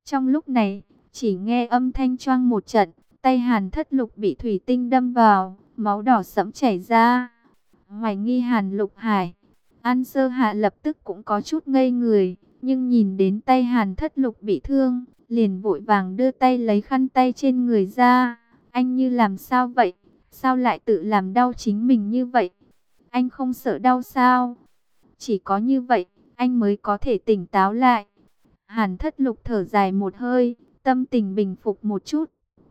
Trong lúc này, chỉ nghe âm thanh choang một trận, tay Hàn Thất Lục bị thủy tinh đâm vào, máu đỏ sẫm chảy ra. Hoài nghi Hàn Lục Hải. An Sơ Hạ lập tức cũng có chút ngây người, nhưng nhìn đến tay Hàn Thất Lục bị thương, liền vội vàng đưa tay lấy khăn tay trên người ra. Anh như làm sao vậy? Sao lại tự làm đau chính mình như vậy? Anh không sợ đau sao? Chỉ có như vậy, anh mới có thể tỉnh táo lại. Hàn Thất Lục thở dài một hơi, tâm tình bình phục một chút.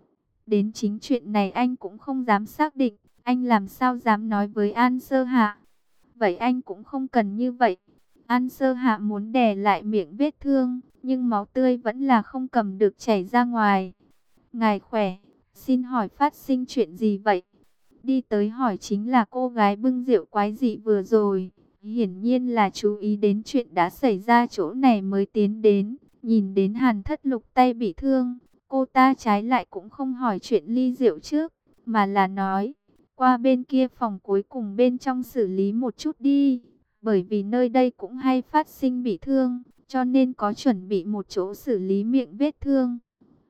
Đến chính chuyện này anh cũng không dám xác định, anh làm sao dám nói với An Sơ Hạ. Vậy anh cũng không cần như vậy. An Sơ Hạ muốn đè lại miệng vết thương, nhưng máu tươi vẫn là không cầm được chảy ra ngoài. Ngài khỏe, xin hỏi phát sinh chuyện gì vậy? Đi tới hỏi chính là cô gái bưng rượu quái dị vừa rồi. Hiển nhiên là chú ý đến chuyện đã xảy ra chỗ này mới tiến đến. Nhìn đến Hàn Thất Lục tay bị thương, cô ta trái lại cũng không hỏi chuyện ly rượu trước, mà là nói, qua bên kia phòng cuối cùng bên trong xử lý một chút đi. Bởi vì nơi đây cũng hay phát sinh bị thương, cho nên có chuẩn bị một chỗ xử lý miệng vết thương.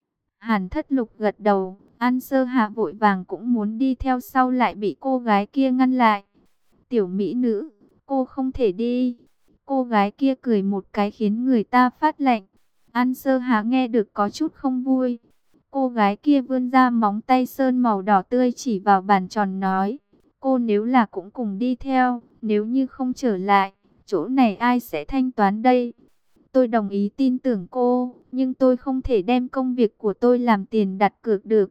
Hàn Thất Lục gật đầu, An Sơ Hạ vội vàng cũng muốn đi theo sau lại bị cô gái kia ngăn lại. Tiểu mỹ nữ, cô không thể đi. Cô gái kia cười một cái khiến người ta phát lạnh. An Sơ Hạ nghe được có chút không vui. Cô gái kia vươn ra móng tay sơn màu đỏ tươi chỉ vào bàn tròn nói, cô nếu là cũng cùng đi theo, nếu như không trở lại, chỗ này ai sẽ thanh toán đây? Tôi đồng ý tin tưởng cô, nhưng tôi không thể đem công việc của tôi làm tiền đặt cược được.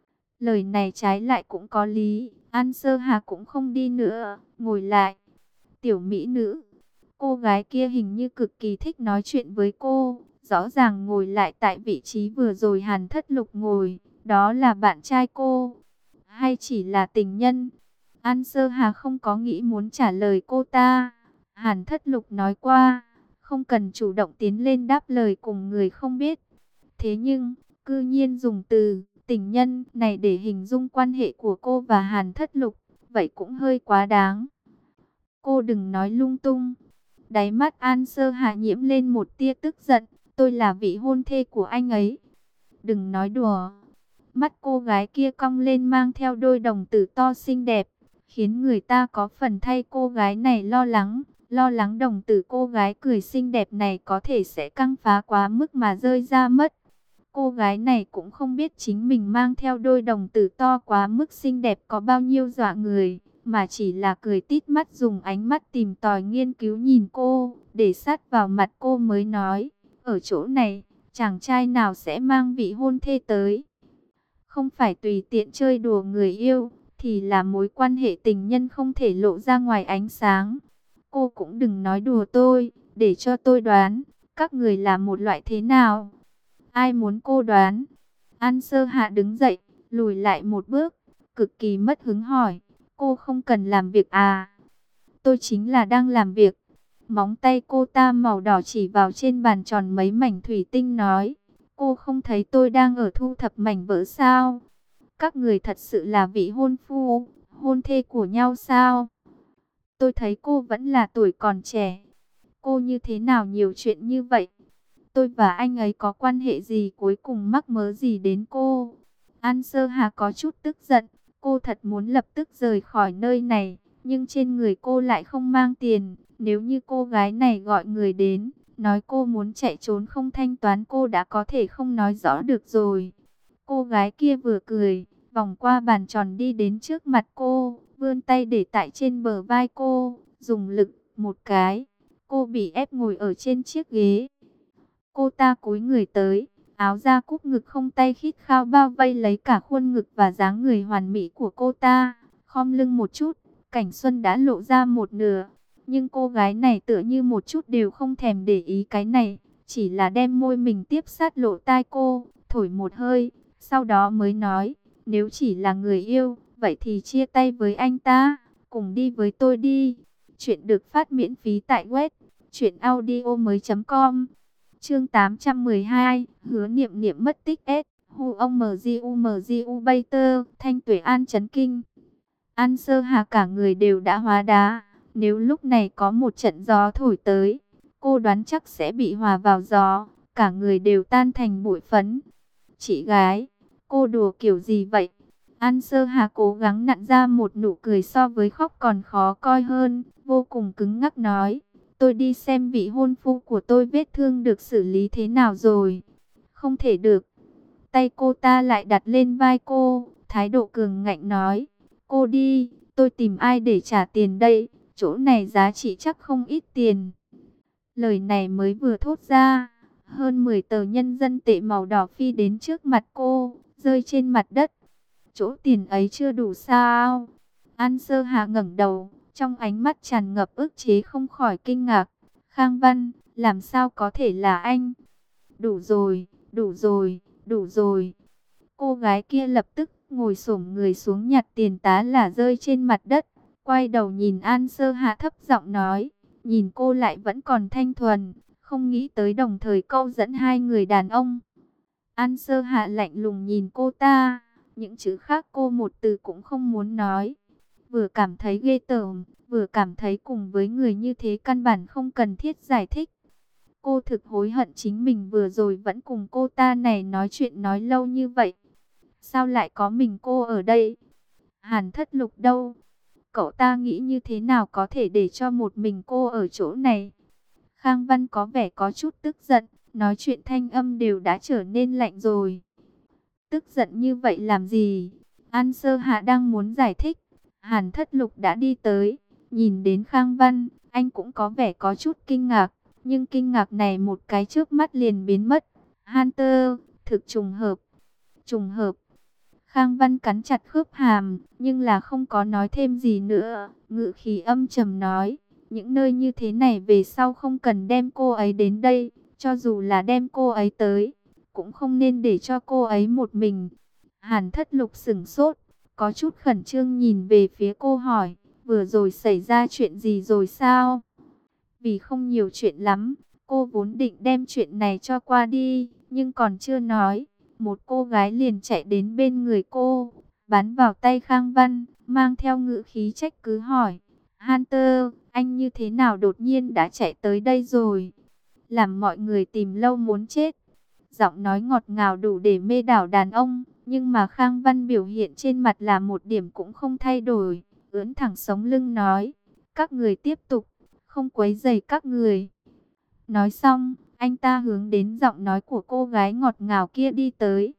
Lời này trái lại cũng có lý, An Sơ Hà cũng không đi nữa, ngồi lại. Tiểu mỹ nữ, cô gái kia hình như cực kỳ thích nói chuyện với cô, rõ ràng ngồi lại tại vị trí vừa rồi Hàn Thất Lục ngồi, đó là bạn trai cô, hay chỉ là tình nhân? An Sơ Hà không có nghĩ muốn trả lời cô ta. Hàn Thất Lục nói qua, không cần chủ động tiến lên đáp lời cùng người không biết. Thế nhưng, cư nhiên dùng từ tình nhân này để hình dung quan hệ của cô và Hàn Thất Lục, vậy cũng hơi quá đáng. Cô đừng nói lung tung. Đáy mắt An Sơ Hạ nhiễm lên một tia tức giận, tôi là vị hôn thê của anh ấy. Đừng nói đùa. Mắt cô gái kia cong lên mang theo đôi đồng tử to xinh đẹp, khiến người ta có phần thay cô gái này lo lắng đồng tử cô gái cười xinh đẹp này có thể sẽ căng phá quá mức mà rơi ra mất. Cô gái này cũng không biết chính mình mang theo đôi đồng tử to quá mức xinh đẹp có bao nhiêu dọa người, mà chỉ là cười tít mắt dùng ánh mắt tìm tòi nghiên cứu nhìn cô, để sát vào mặt cô mới nói, ở chỗ này, chàng trai nào sẽ mang vị hôn thê tới? Không phải tùy tiện chơi đùa người yêu, thì là mối quan hệ tình nhân không thể lộ ra ngoài ánh sáng. Cô cũng đừng nói đùa tôi, để cho tôi đoán, các người là một loại thế nào? Ai muốn cô đoán? An Sơ Hạ đứng dậy, lùi lại một bước, cực kỳ mất hứng hỏi, cô không cần làm việc à? Tôi chính là đang làm việc. Móng tay cô ta màu đỏ chỉ vào trên bàn tròn mấy mảnh thủy tinh nói, cô không thấy tôi đang ở thu thập mảnh vỡ sao? Các người thật sự là vị hôn phu, hôn thê của nhau sao? Tôi thấy cô vẫn là tuổi còn trẻ. Cô như thế nào nhiều chuyện như vậy? Tôi và anh ấy có quan hệ gì cuối cùng mắc mớ gì đến cô? An Sơ Hà có chút tức giận. Cô thật muốn lập tức rời khỏi nơi này. Nhưng trên người cô lại không mang tiền. Nếu như cô gái này gọi người đến, nói cô muốn chạy trốn không thanh toán cô đã có thể không nói rõ được rồi. Cô gái kia vừa cười, vòng qua bàn tròn đi đến trước mặt cô, vươn tay để tại trên bờ vai cô, dùng lực một cái. Cô bị ép ngồi ở trên chiếc ghế. Cô ta cúi người tới, áo da cúp ngực không tay khít khao bao vây lấy cả khuôn ngực và dáng người hoàn mỹ của cô ta. Khom lưng một chút, cảnh xuân đã lộ ra một nửa. Nhưng cô gái này tựa như một chút đều không thèm để ý cái này. Chỉ là đem môi mình tiếp sát lỗ tai cô, thổi một hơi. Sau đó mới nói, nếu chỉ là người yêu, vậy thì chia tay với anh ta, cùng đi với tôi đi. Chuyện được phát miễn phí tại web truyệnaudiomoi.com. Chương 812, hứa niệm niệm mất tích S. Hu ông MGU Bater, Thanh Tuệ An chấn kinh. An Sơ Hà cả người đều đã hóa đá. Nếu lúc này có một trận gió thổi tới, cô đoán chắc sẽ bị hòa vào gió. cả người đều tan thành bụi phấn. Chị gái, cô đùa kiểu gì vậy? An Sơ Hà cố gắng nặn ra một nụ cười so với khóc còn khó coi hơn, vô cùng cứng ngắc nói. Tôi đi xem vị hôn phu của tôi vết thương được xử lý thế nào rồi. Không thể được. Tay cô ta lại đặt lên vai cô, thái độ cường ngạnh nói. Cô đi, tôi tìm ai để trả tiền đây, chỗ này giá trị chắc không ít tiền. Lời này mới vừa thốt ra, hơn 10 tờ nhân dân tệ màu đỏ phi đến trước mặt cô, rơi trên mặt đất. Chỗ tiền ấy chưa đủ sao? An Sơ Hà ngẩng đầu, trong ánh mắt tràn ngập ức chế không khỏi kinh ngạc. Khang Văn, làm sao có thể là anh? Đủ rồi, đủ rồi, đủ rồi. Cô gái kia lập tức ngồi xổm người xuống nhặt tiền tá là rơi trên mặt đất. Quay đầu nhìn An Sơ Hạ thấp giọng nói, nhìn cô lại vẫn còn thanh thuần, không nghĩ tới đồng thời câu dẫn hai người đàn ông. An Sơ Hạ lạnh lùng nhìn cô ta, những chữ khác cô một từ cũng không muốn nói. Vừa cảm thấy ghê tởm, vừa cảm thấy cùng với người như thế căn bản không cần thiết giải thích. Cô thực hối hận chính mình vừa rồi vẫn cùng cô ta này nói chuyện nói lâu như vậy. Sao lại có mình cô ở đây? Hàn Thất Lục đâu? Cậu ta nghĩ như thế nào có thể để cho một mình cô ở chỗ này? Khang Văn có vẻ có chút tức giận, nói chuyện thanh âm đều đã trở nên lạnh rồi. Tức giận như vậy làm gì? An Sơ Hạ đang muốn giải thích. Hàn Thất Lục đã đi tới, nhìn đến Khang Văn, anh cũng có vẻ có chút kinh ngạc. Nhưng kinh ngạc này một cái chớp mắt liền biến mất. Hunter, thực trùng hợp. Trùng hợp. Khang Văn cắn chặt khớp hàm, nhưng là không có nói thêm gì nữa. Ngự khí âm trầm nói, những nơi như thế này về sau không cần đem cô ấy đến đây. Cho dù là đem cô ấy tới, cũng không nên để cho cô ấy một mình. Hàn Thất Lục sững sốt, có chút khẩn trương nhìn về phía cô hỏi, vừa rồi xảy ra chuyện gì rồi sao? Vì không nhiều chuyện lắm, cô vốn định đem chuyện này cho qua đi, nhưng còn chưa nói. Một cô gái liền chạy đến bên người cô, bắn vào tay Khang Văn, mang theo ngữ khí trách cứ hỏi. Hunter, anh như thế nào đột nhiên đã chạy tới đây rồi? Làm mọi người tìm lâu muốn chết. Giọng nói ngọt ngào đủ để mê đảo đàn ông, nhưng mà Khang Văn biểu hiện trên mặt là một điểm cũng không thay đổi. Ưỡn thẳng sống lưng nói, các người tiếp tục, không quấy rầy các người. Nói xong, anh ta hướng đến giọng nói của cô gái ngọt ngào kia đi tới.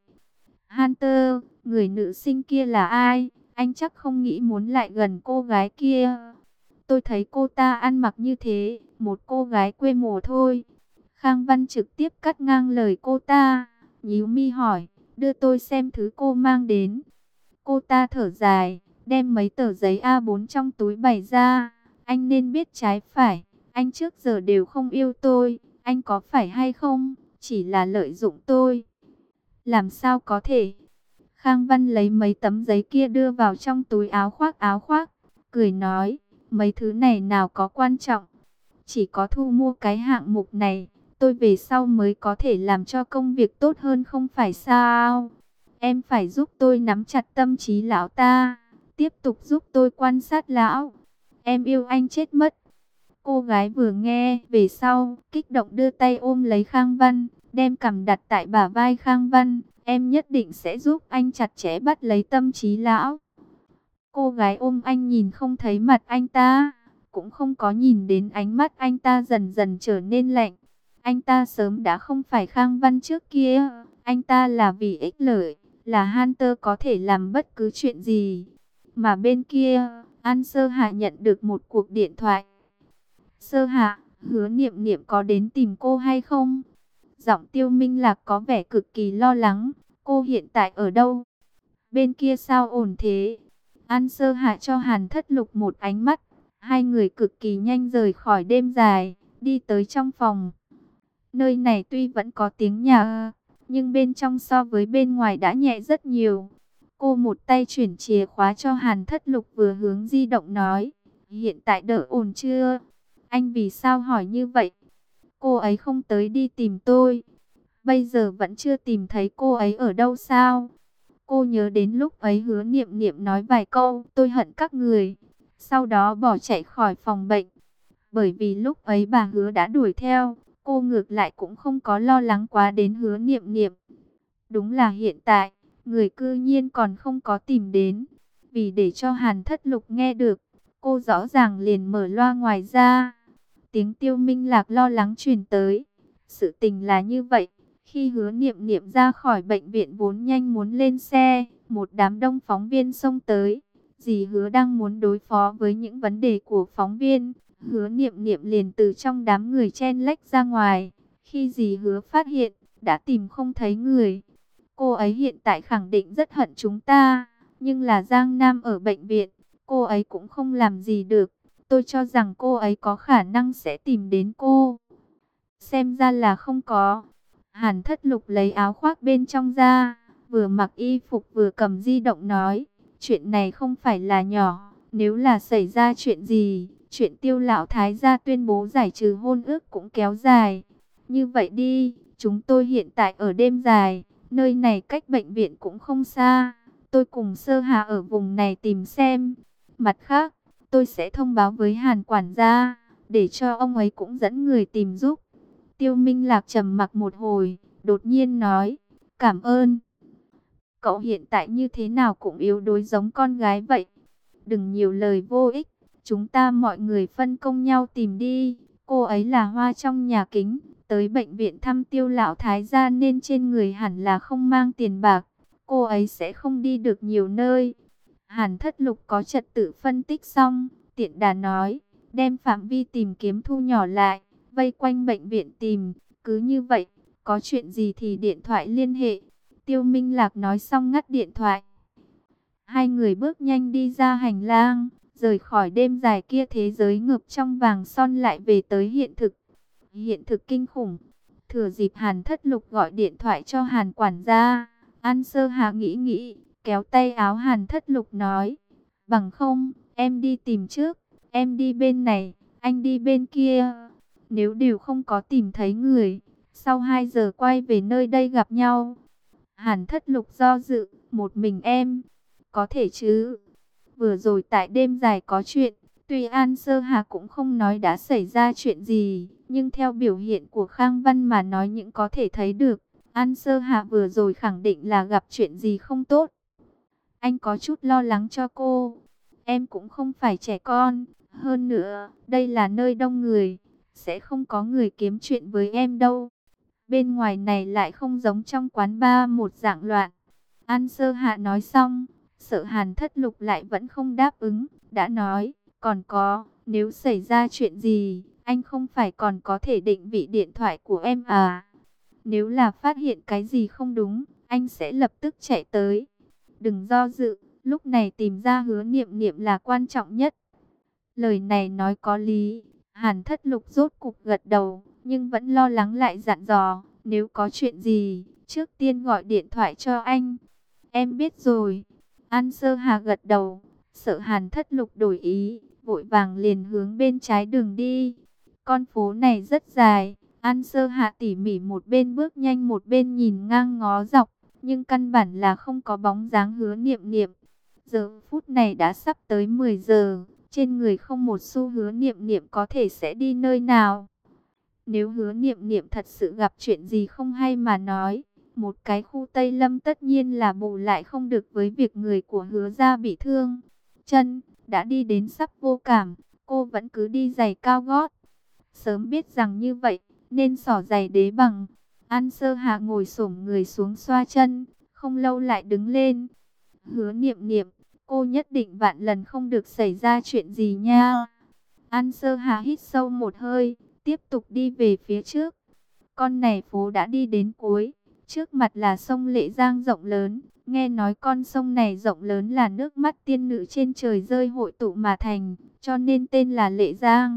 Hunter, người nữ sinh kia là ai? Anh chắc không nghĩ muốn lại gần cô gái kia. Tôi thấy cô ta ăn mặc như thế, một cô gái quê mùa thôi. Khang Văn trực tiếp cắt ngang lời cô ta, nhíu mi hỏi, đưa tôi xem thứ cô mang đến. Cô ta thở dài, đem mấy tờ giấy A4 trong túi bày ra. Anh nên biết trái phải, anh trước giờ đều không yêu tôi, anh có phải hay không, chỉ là lợi dụng tôi. Làm sao có thể? Khang Văn lấy mấy tấm giấy kia đưa vào trong túi áo khoác, cười nói, mấy thứ này nào có quan trọng, chỉ có thu mua cái hạng mục này, tôi về sau mới có thể làm cho công việc tốt hơn không phải sao? Em phải giúp tôi nắm chặt tâm trí lão ta, tiếp tục giúp tôi quan sát lão. Em yêu anh chết mất. Cô gái vừa nghe về sau, kích động đưa tay ôm lấy Khang Văn, đem cằm đặt tại bả vai Khang Văn. Em nhất định sẽ giúp anh chặt chẽ bắt lấy tâm trí lão. Cô gái ôm anh nhìn không thấy mặt anh ta, cũng không có nhìn đến ánh mắt anh ta dần dần trở nên lạnh. Anh ta sớm đã không phải Khang Văn trước kia, anh ta là vì ích lợi, là Hunter có thể làm bất cứ chuyện gì. Mà bên kia, An Sơ Hạ nhận được một cuộc điện thoại. Sơ Hạ, Hứa Niệm Niệm có đến tìm cô hay không? Giọng Tiêu Minh Lạc có vẻ cực kỳ lo lắng. Cô hiện tại ở đâu? Bên kia sao ổn thế? An Sơ Hạ cho Hàn Thất Lục một ánh mắt. Hai người cực kỳ nhanh rời khỏi đêm dài, đi tới trong phòng. Nơi này tuy vẫn có tiếng nhà, nhưng bên trong so với bên ngoài đã nhẹ rất nhiều. Cô một tay chuyển chìa khóa cho Hàn Thất Lục, vừa hướng di động nói, hiện tại đỡ ổn chưa? Anh vì sao hỏi như vậy? Cô ấy không tới đi tìm tôi. Bây giờ vẫn chưa tìm thấy cô ấy ở đâu sao? Cô nhớ đến lúc ấy Hứa Niệm Niệm nói vài câu, tôi hận các người. Sau đó bỏ chạy khỏi phòng bệnh. Bởi vì lúc ấy bà Hứa đã đuổi theo, Cô ngược lại cũng không có lo lắng quá đến Hứa Niệm Niệm. Đúng là hiện tại, người cư nhiên còn không có tìm đến. Vì để cho Hàn Thất Lục nghe được, cô rõ ràng liền mở loa ngoài ra. Tiếng Tiêu Minh Lạc lo lắng truyền tới. Sự tình là như vậy, khi Hứa Niệm Niệm ra khỏi bệnh viện vốn nhanh muốn lên xe, một đám đông phóng viên xông tới. Dì Hứa đang muốn đối phó với những vấn đề của phóng viên, Hứa Niệm Niệm liền từ trong đám người chen lách ra ngoài. Khi dì Hứa phát hiện, đã tìm không thấy người. Cô ấy hiện tại khẳng định rất hận chúng ta, nhưng là Giang Nam ở bệnh viện, cô ấy cũng không làm gì được. Tôi cho rằng cô ấy có khả năng sẽ tìm đến cô. Xem ra là không có. Hàn Thất Lục lấy áo khoác bên trong ra, vừa mặc y phục vừa cầm di động nói, chuyện này không phải là nhỏ, nếu là xảy ra chuyện gì, chuyện Tiêu lão thái gia tuyên bố giải trừ hôn ước cũng kéo dài. Như vậy đi, chúng tôi hiện tại ở đêm dài, nơi này cách bệnh viện cũng không xa, tôi cùng Sơ Hà ở vùng này tìm xem. Mặt khác, tôi sẽ thông báo với Hàn quản gia, để cho ông ấy cũng dẫn người tìm giúp. Tiêu Minh Lạc trầm mặc một hồi, đột nhiên nói, cảm ơn. Cậu hiện tại như thế nào cũng yếu đuối giống con gái vậy. Đừng nhiều lời vô ích, chúng ta mọi người phân công nhau tìm đi. Cô ấy là hoa trong nhà kính, tới bệnh viện thăm Tiêu lão thái gia nên trên người hẳn là không mang tiền bạc. Cô ấy sẽ không đi được nhiều nơi. Hàn Thất Lục có trật tự phân tích xong, tiện đà nói, đem phạm vi tìm kiếm thu nhỏ lại, vây quanh bệnh viện tìm, cứ như vậy, có chuyện gì thì điện thoại liên hệ. Tiêu Minh Lạc nói xong ngắt điện thoại. Hai người bước nhanh đi ra hành lang, rời khỏi đêm dài kia thế giới ngập trong vàng son lại về tới hiện thực. Hiện thực kinh khủng. Thừa dịp Hàn Thất Lục gọi điện thoại cho Hàn quản gia, An Sơ Hà nghĩ nghĩ, kéo tay áo Hàn Thất Lục nói, bằng không, em đi tìm trước, em đi bên này, anh đi bên kia. Nếu đều không có tìm thấy người, sau 2 giờ quay về nơi đây gặp nhau. Hàn Thất Lục do dự, một mình em, có thể chứ? Vừa rồi tại đêm dài có chuyện, tuy An Sơ Hà cũng không nói đã xảy ra chuyện gì, nhưng theo biểu hiện của Khang Văn mà nói những có thể thấy được, An Sơ Hà vừa rồi khẳng định là gặp chuyện gì không tốt. Anh có chút lo lắng cho cô. Em cũng không phải trẻ con, hơn nữa, đây là nơi đông người, sẽ không có người kiếm chuyện với em đâu. Bên ngoài này lại không giống trong quán bar một dạng loạn. An Sơ Hạ nói xong, sợ Hàn Thất Lục lại vẫn không đáp ứng, đã nói, còn có, nếu xảy ra chuyện gì, anh không phải còn có thể định vị điện thoại của em à? Nếu là phát hiện cái gì không đúng, anh sẽ lập tức chạy tới. Đừng do dự, lúc này tìm ra Hứa Niệm Niệm là quan trọng nhất. Lời này nói có lý, Hàn Thất Lục rốt cục gật đầu, nhưng vẫn lo lắng lại dặn dò, nếu có chuyện gì, trước tiên gọi điện thoại cho anh. Em biết rồi. An Sơ Hà gật đầu, sợ Hàn Thất Lục đổi ý, vội vàng liền hướng bên trái đường đi. Con phố này rất dài, An Sơ Hà tỉ mỉ một bên bước nhanh một bên nhìn ngang ngó dọc, nhưng căn bản là không có bóng dáng Hứa Niệm Niệm. Giờ phút này đã sắp tới 10 giờ, trên người không một xu Hứa Niệm Niệm có thể sẽ đi nơi nào. Nếu Hứa Niệm Niệm thật sự gặp chuyện gì không hay mà nói, một cái khu Tây Lâm tất nhiên là bù lại không được với việc người của Hứa gia bị thương. Chân đã đi đến sắp vô cảm, cô vẫn cứ đi giày cao gót. Sớm biết rằng như vậy, nên xỏ giày đế bằng. An Sơ Hạ ngồi xổm người xuống xoa chân, không lâu lại đứng lên. Hứa Niệm Niệm, cô nhất định vạn lần không được xảy ra chuyện gì nha. An Sơ Hạ hít sâu một hơi, tiếp tục đi về phía trước. Con này phố đã đi đến cuối, trước mặt là sông Lệ Giang rộng lớn. Nghe nói con sông này rộng lớn là nước mắt tiên nữ trên trời rơi hội tụ mà thành, cho nên tên là Lệ Giang.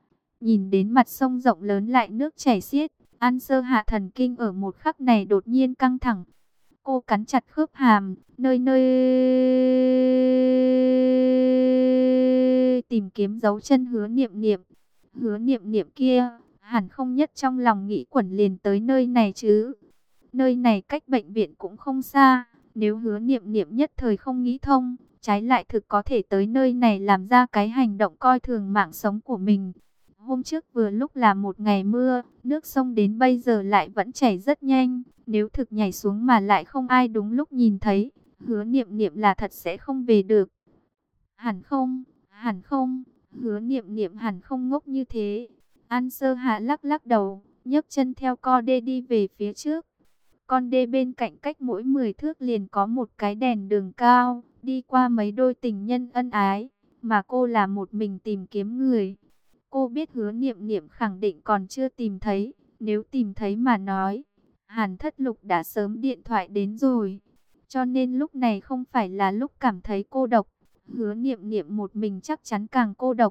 Nhìn đến mặt sông rộng lớn lại nước chảy xiết, An Sơ Hạ thần kinh ở một khắc này đột nhiên căng thẳng. Cô cắn chặt khớp hàm, nơi nơi tìm kiếm dấu chân Hứa Niệm Niệm. Hứa Niệm Niệm kia, hẳn không nhất trong lòng nghĩ quẩn liền tới nơi này chứ. Nơi này cách bệnh viện cũng không xa, nếu Hứa Niệm Niệm nhất thời không nghĩ thông, trái lại thực có thể tới nơi này làm ra cái hành động coi thường mạng sống của mình. Hôm trước vừa lúc là một ngày mưa, nước sông đến bây giờ lại vẫn chảy rất nhanh. Nếu thực nhảy xuống mà lại không ai đúng lúc nhìn thấy, Hứa Niệm Niệm là thật sẽ không về được. Hẳn không, Hứa Niệm Niệm hẳn không ngốc như thế. An Sơ Hạ lắc lắc đầu, nhấc chân theo co đê đi về phía trước. Con đê bên cạnh cách mỗi 10 thước liền có một cái đèn đường cao, đi qua mấy đôi tình nhân ân ái, mà cô là một mình tìm kiếm người. Cô biết Hứa Niệm Niệm khẳng định còn chưa tìm thấy, nếu tìm thấy mà nói, Hàn Thất Lục đã sớm điện thoại đến rồi. Cho nên lúc này không phải là lúc cảm thấy cô độc, Hứa Niệm Niệm một mình chắc chắn càng cô độc.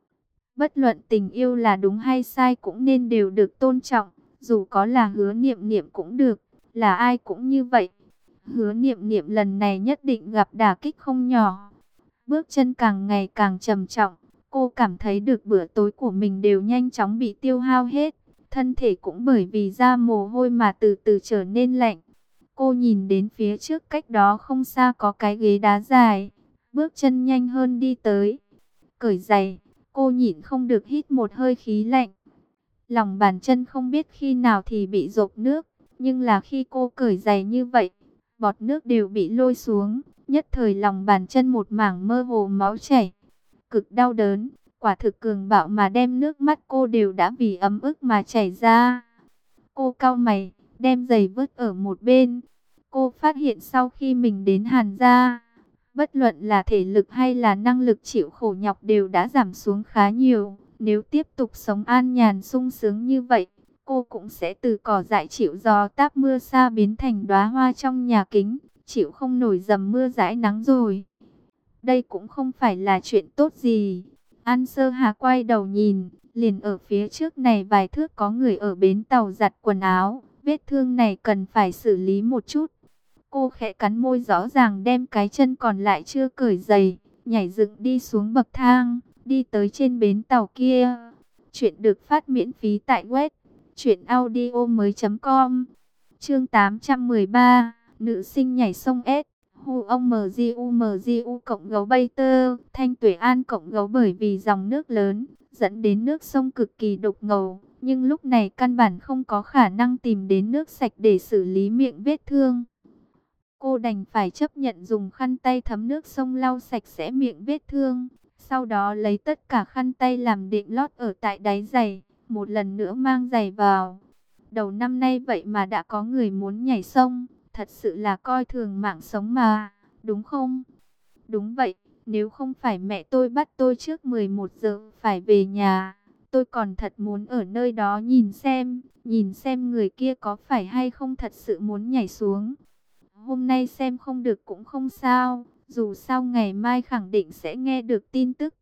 Bất luận tình yêu là đúng hay sai cũng nên đều được tôn trọng, dù có là Hứa Niệm Niệm cũng được, là ai cũng như vậy. Hứa Niệm Niệm lần này nhất định gặp đả kích không nhỏ. Bước chân càng ngày càng trầm trọng, cô cảm thấy được bữa tối của mình đều nhanh chóng bị tiêu hao hết, thân thể cũng bởi vì ra mồ hôi mà từ từ trở nên lạnh. Cô nhìn đến phía trước cách đó không xa có cái ghế đá dài, bước chân nhanh hơn đi tới. Cởi giày, cô nhịn không được hít một hơi khí lạnh. Lòng bàn chân không biết khi nào thì bị dột nước, nhưng là khi cô cởi giày như vậy, bọt nước đều bị lôi xuống, nhất thời lòng bàn chân một mảng mơ hồ máu chảy. Cực đau đớn, quả thực cường bạo mà đem nước mắt cô đều đã vì ấm ức mà chảy ra. Cô cau mày, đem giày vứt ở một bên. Cô phát hiện sau khi mình đến Hàn gia, bất luận là thể lực hay là năng lực chịu khổ nhọc đều đã giảm xuống khá nhiều. Nếu tiếp tục sống an nhàn sung sướng như vậy, cô cũng sẽ từ cỏ dại chịu gió táp mưa xa biến thành đóa hoa trong nhà kính, chịu không nổi dầm mưa dãi nắng rồi. Đây cũng không phải là chuyện tốt gì. An Sơ Hà quay đầu nhìn, liền ở phía trước này vài thước có người ở bến tàu giặt quần áo. Vết thương này cần phải xử lý một chút. Cô khẽ cắn môi, rõ ràng đem cái chân còn lại chưa cởi giày, nhảy dựng đi xuống bậc thang, đi tới trên bến tàu kia. Chuyện được phát miễn phí tại web truyệnaudiomoi.com. Chương 813, nữ sinh nhảy sông S. Hu ông MGU cộng gấu bay tơ, Thanh Tuệ An cộng gấu, bởi vì dòng nước lớn dẫn đến nước sông cực kỳ đục ngầu, nhưng lúc này căn bản không có khả năng tìm đến nước sạch để xử lý miệng vết thương. Cô đành phải chấp nhận dùng khăn tay thấm nước sông lau sạch sẽ miệng vết thương, sau đó lấy tất cả khăn tay làm đệm lót ở tại đáy giày, một lần nữa mang giày vào. Đầu năm nay vậy mà đã có người muốn nhảy sông, thật sự là coi thường mạng sống mà, đúng không? Đúng vậy, nếu không phải mẹ tôi bắt tôi trước 11 giờ phải về nhà, tôi còn thật muốn ở nơi đó nhìn xem người kia có phải hay không thật sự muốn nhảy xuống. Hôm nay xem không được cũng không sao, dù sao ngày mai khẳng định sẽ nghe được tin tức.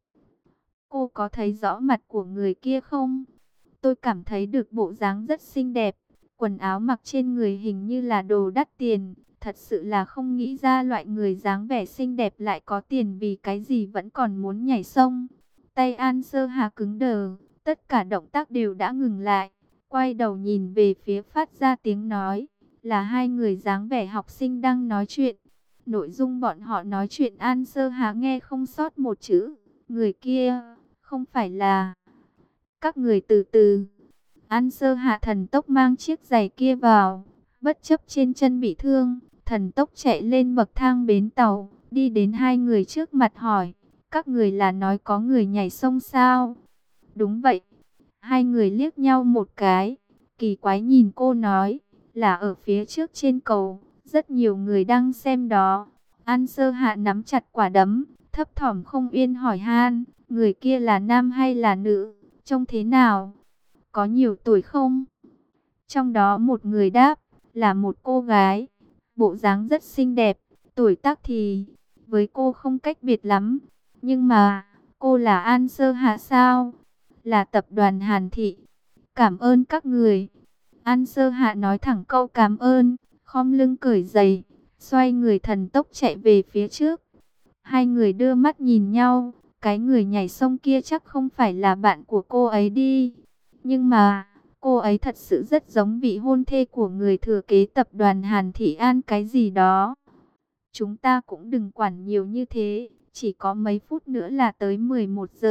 Cô có thấy rõ mặt của người kia không? Tôi cảm thấy được bộ dáng rất xinh đẹp, quần áo mặc trên người hình như là đồ đắt tiền. Thật sự là không nghĩ ra loại người dáng vẻ xinh đẹp lại có tiền vì cái gì vẫn còn muốn nhảy sông. Tay An Sơ Hà cứng đờ, tất cả động tác đều đã ngừng lại. Quay đầu nhìn về phía phát ra tiếng nói, là hai người dáng vẻ học sinh đang nói chuyện. Nội dung bọn họ nói chuyện An Sơ Hà nghe không sót một chữ. Người kia, không phải là... Các người từ từ. An Sơ Hạ thần tốc mang chiếc giày kia vào, bất chấp trên chân bị thương, thần tốc chạy lên bậc thang bến tàu, đi đến hai người trước mặt hỏi, các người là nói có người nhảy sông sao? Đúng vậy. Hai người liếc nhau một cái, kỳ quái nhìn cô nói, là ở phía trước trên cầu, rất nhiều người đang xem đó. An Sơ Hạ nắm chặt quả đấm, thấp thỏm không yên hỏi han, người kia là nam hay là nữ, trông thế nào? Có nhiều tuổi không? Trong đó một người đáp, là một cô gái, bộ dáng rất xinh đẹp, tuổi tác thì với cô không cách biệt lắm. Nhưng mà, cô là An Sơ Hạ sao? Là tập đoàn Hàn Thị. Cảm ơn các người. An Sơ Hạ nói thẳng câu cảm ơn, khom lưng cởi giày, xoay người thần tốc chạy về phía trước. Hai người đưa mắt nhìn nhau, cái người nhảy sông kia chắc không phải là bạn của cô ấy đi. Nhưng mà, cô ấy thật sự rất giống vị hôn thê của người thừa kế tập đoàn Hàn Thị An cái gì đó. Chúng ta cũng đừng quản nhiều như thế, chỉ có mấy phút nữa là tới 11 giờ.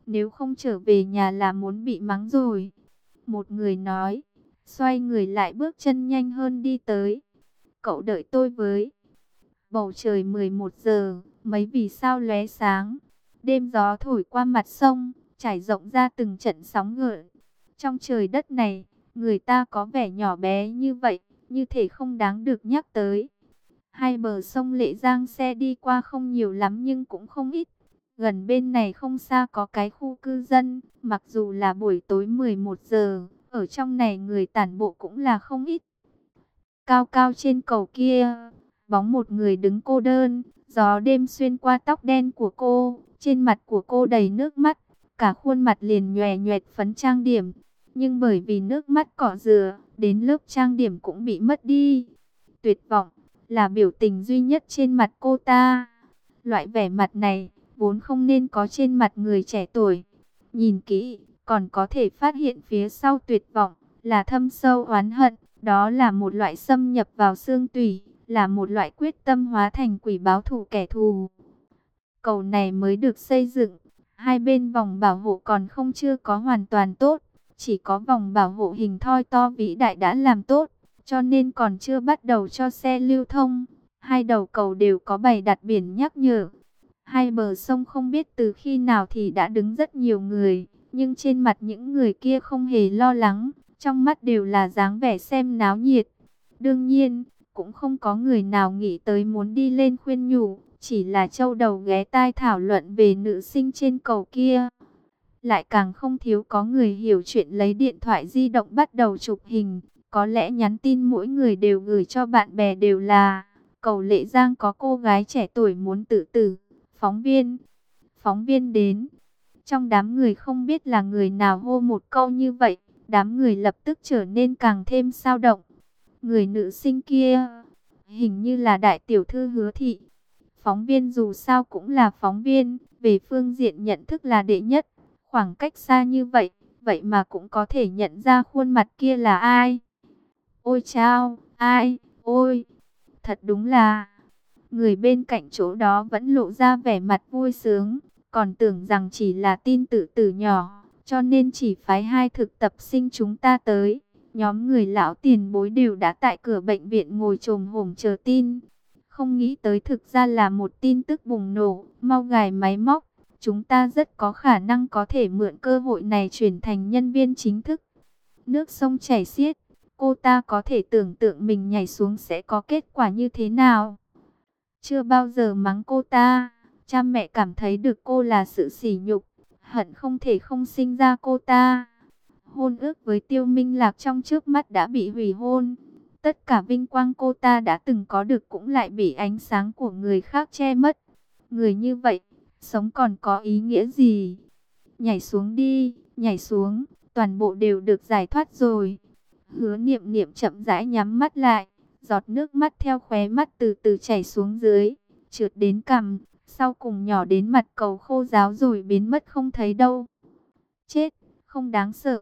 nếu không trở về nhà là muốn bị mắng rồi. Một người nói, xoay người lại bước chân nhanh hơn đi tới. Cậu đợi tôi với. Bầu trời 11 giờ, mấy vì sao lóe sáng. Đêm gió thổi qua mặt sông, trải rộng ra từng trận sóng gợn. Trong trời đất này, người ta có vẻ nhỏ bé như vậy, như thể không đáng được nhắc tới. Hai bờ sông Lệ Giang xe đi qua không nhiều lắm nhưng cũng không ít. Gần bên này không xa có cái khu cư dân, mặc dù là buổi tối 11 giờ, ở trong này người tản bộ cũng là không ít. Cao cao trên cầu kia, bóng một người đứng cô đơn, gió đêm xuyên qua tóc đen của cô, trên mặt của cô đầy nước mắt, cả khuôn mặt liền nhòe nhoẹt phấn trang điểm. Nhưng bởi vì nước mắt cọ rửa, đến lớp trang điểm cũng bị mất đi. Tuyệt vọng là biểu tình duy nhất trên mặt cô ta. Loại vẻ mặt này vốn không nên có trên mặt người trẻ tuổi. Nhìn kỹ, còn có thể phát hiện phía sau tuyệt vọng là thâm sâu oán hận. Đó là một loại xâm nhập vào xương tủy, là một loại quyết tâm hóa thành quỷ báo thù kẻ thù. Cầu này mới được xây dựng, hai bên vòng bảo hộ còn không chưa có hoàn toàn tốt, chỉ có vòng bảo hộ hình thoi to vĩ đại đã làm tốt, cho nên còn chưa bắt đầu cho xe lưu thông. Hai đầu cầu đều có bày đặt biển nhắc nhở. Hai bờ sông không biết từ khi nào thì đã đứng rất nhiều người, nhưng trên mặt những người kia không hề lo lắng, trong mắt đều là dáng vẻ xem náo nhiệt. Đương nhiên, cũng không có người nào nghĩ tới muốn đi lên khuyên nhủ, chỉ là châu đầu ghé tai thảo luận về nữ sinh trên cầu kia. Lại càng không thiếu có người hiểu chuyện lấy điện thoại di động bắt đầu chụp hình, có lẽ nhắn tin mỗi người đều gửi cho bạn bè đều là cầu Lệ Giang có cô gái trẻ tuổi muốn tự tử. Phóng viên đến. Trong đám người không biết là người nào hô một câu như vậy, đám người lập tức trở nên càng thêm xao động. Người nữ sinh kia, hình như là đại tiểu thư Hứa Thị. Phóng viên dù sao cũng là phóng viên, về phương diện nhận thức là đệ nhất. Khoảng cách xa như vậy, vậy mà cũng có thể nhận ra khuôn mặt kia là ai. Ôi chao, ai, ôi, thật đúng là... Người bên cạnh chỗ đó vẫn lộ ra vẻ mặt vui sướng, còn tưởng rằng chỉ là tin tự tử nhỏ, cho nên chỉ phái hai thực tập sinh chúng ta tới. Nhóm người lão tiền bối đều đã tại cửa bệnh viện ngồi chồm hổm chờ tin. Không nghĩ tới thực ra là một tin tức bùng nổ, mau gài máy móc. Chúng ta rất có khả năng có thể mượn cơ hội này chuyển thành nhân viên chính thức. Nước sông chảy xiết, cô ta có thể tưởng tượng mình nhảy xuống sẽ có kết quả như thế nào. Chưa bao giờ mắng cô ta, cha mẹ cảm thấy được cô là sự sỉ nhục, hận không thể không sinh ra cô ta. Hôn ước với Tiêu Minh Lạc trong trước mắt đã bị hủy hôn. Tất cả vinh quang cô ta đã từng có được cũng lại bị ánh sáng của người khác che mất. Người như vậy, sống còn có ý nghĩa gì? Nhảy xuống đi, nhảy xuống, toàn bộ đều được giải thoát rồi. Hứa Niệm Niệm chậm rãi nhắm mắt lại, giọt nước mắt theo khóe mắt từ từ chảy xuống dưới, trượt đến cằm, sau cùng nhỏ đến mặt cầu khô ráo rồi biến mất không thấy đâu. Chết, không đáng sợ,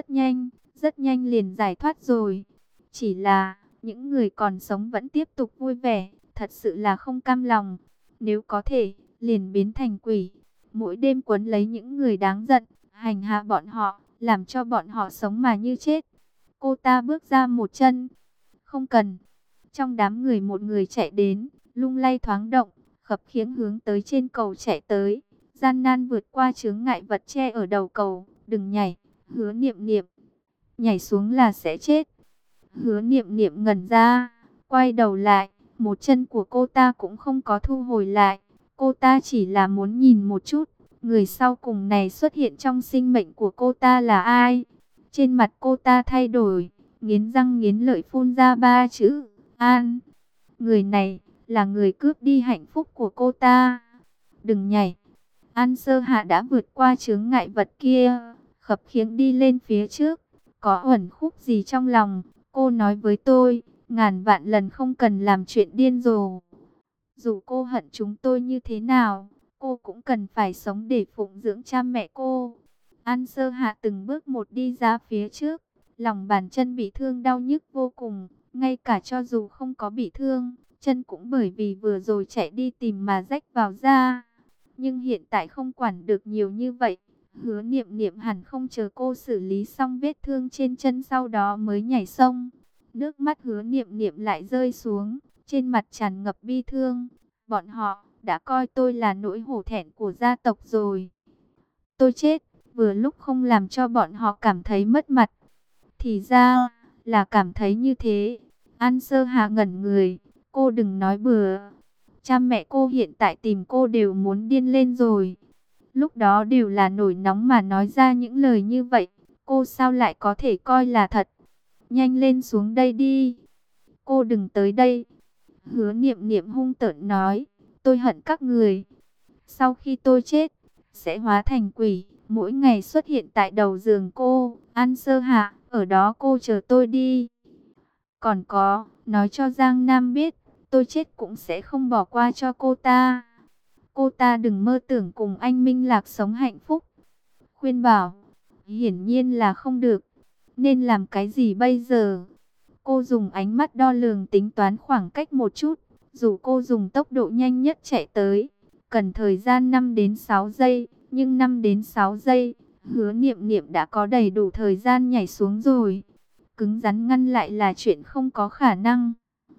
rất nhanh liền giải thoát rồi. Chỉ là, những người còn sống vẫn tiếp tục vui vẻ, thật sự là không cam lòng. Nếu có thể, liền biến thành quỷ, mỗi đêm quấn lấy những người đáng giận, hành hạ bọn họ, làm cho bọn họ sống mà như chết. Cô ta bước ra một chân. Không cần. Trong đám người một người chạy đến, lung lay thoáng động, khập khiễng hướng tới trên cầu chạy tới. Gian nan vượt qua chướng ngại vật che ở đầu cầu. Đừng nhảy, Hứa Niệm Niệm. Nhảy xuống là sẽ chết. Hứa Niệm Niệm ngẩn ra, quay đầu lại, một chân của cô ta cũng không có thu hồi lại. Cô ta chỉ là muốn nhìn một chút, người sau cùng này xuất hiện trong sinh mệnh của cô ta là ai. Trên mặt cô ta thay đổi, nghiến răng nghiến lợi phun ra ba chữ, An. Người này, là người cướp đi hạnh phúc của cô ta. Đừng nhảy. An Sơ Hạ đã vượt qua chướng ngại vật kia, khập khiễng đi lên phía trước. Có uẩn khúc gì trong lòng, cô nói với tôi, ngàn vạn lần không cần làm chuyện điên rồ. Dù cô hận chúng tôi như thế nào, cô cũng cần phải sống để phụng dưỡng cha mẹ cô. An Sơ Hạ từng bước một đi ra phía trước, lòng bàn chân bị thương đau nhức vô cùng, ngay cả cho dù không có bị thương, chân cũng bởi vì vừa rồi chạy đi tìm mà rách vào da. Nhưng hiện tại không quản được nhiều như vậy, Hứa Niệm Niệm hẳn không chờ cô xử lý xong vết thương trên chân sau đó mới nhảy sông. Nước mắt Hứa Niệm Niệm lại rơi xuống, trên mặt tràn ngập bi thương. Bọn họ đã coi tôi là nỗi hổ thẹn của gia tộc rồi. Tôi chết, vừa lúc không làm cho bọn họ cảm thấy mất mặt. Thì ra là cảm thấy như thế. An Sơ Hà ngẩn người, cô đừng nói bừa. Cha mẹ cô hiện tại tìm cô đều muốn điên lên rồi. Lúc đó đều là nổi nóng mà nói ra những lời như vậy. Cô sao lại có thể coi là thật? Nhanh lên xuống đây đi. Cô đừng tới đây. Hứa Niệm Niệm hung tợn nói. Tôi hận các người. Sau khi tôi chết, sẽ hóa thành quỷ, mỗi ngày xuất hiện tại đầu giường cô. An Sơ Hạ, ở đó cô chờ tôi đi. Còn có, nói cho Giang Nam biết, tôi chết cũng sẽ không bỏ qua cho cô ta. Cô ta đừng mơ tưởng cùng anh Minh Lạc sống hạnh phúc. Khuyên bảo, hiển nhiên là không được. Nên làm cái gì bây giờ? Cô dùng ánh mắt đo lường tính toán khoảng cách một chút. Dù cô dùng tốc độ nhanh nhất chạy tới, cần thời gian 5 đến 6 giây. Nhưng 5 đến 6 giây, Hứa Niệm Niệm đã có đầy đủ thời gian nhảy xuống rồi. Cứng rắn ngăn lại là chuyện không có khả năng.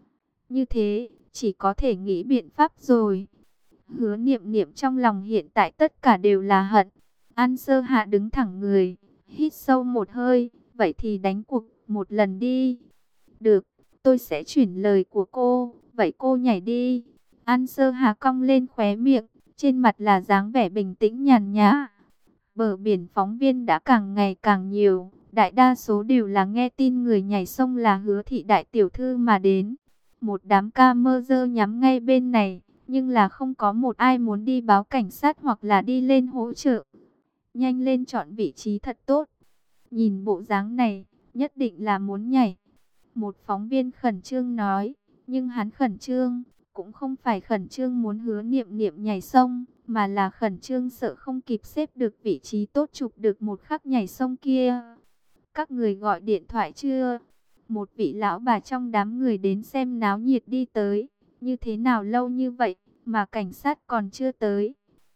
Như thế, chỉ có thể nghĩ biện pháp rồi. Hứa Niệm Niệm trong lòng hiện tại tất cả đều là hận. An Sơ Hạ đứng thẳng người, hít sâu một hơi. Vậy thì đánh cuộc một lần đi. Được, tôi sẽ chuyển lời của cô. Vậy cô nhảy đi. An Sơ Hạ cong lên khóe miệng, trên mặt là dáng vẻ bình tĩnh nhàn nhã. Bờ biển phóng viên đã càng ngày càng nhiều. Đại đa số đều là nghe tin người nhảy sông là Hứa thị đại tiểu thư mà đến. Một đám ca mơ dơ nhắm ngay bên này, nhưng là không có một ai muốn đi báo cảnh sát hoặc là đi lên hỗ trợ. Nhanh lên chọn vị trí thật tốt. Nhìn bộ dáng này, nhất định là muốn nhảy. Một phóng viên khẩn trương nói, nhưng hắn khẩn trương, cũng không phải khẩn trương muốn Hứa Niệm Niệm nhảy sông, mà là khẩn trương sợ không kịp xếp được vị trí tốt chụp được một khắc nhảy sông kia. Các người gọi điện thoại chưa? Một vị lão bà trong đám người đến xem náo nhiệt đi tới. Như thế nào lâu như vậy mà cảnh sát còn chưa tới?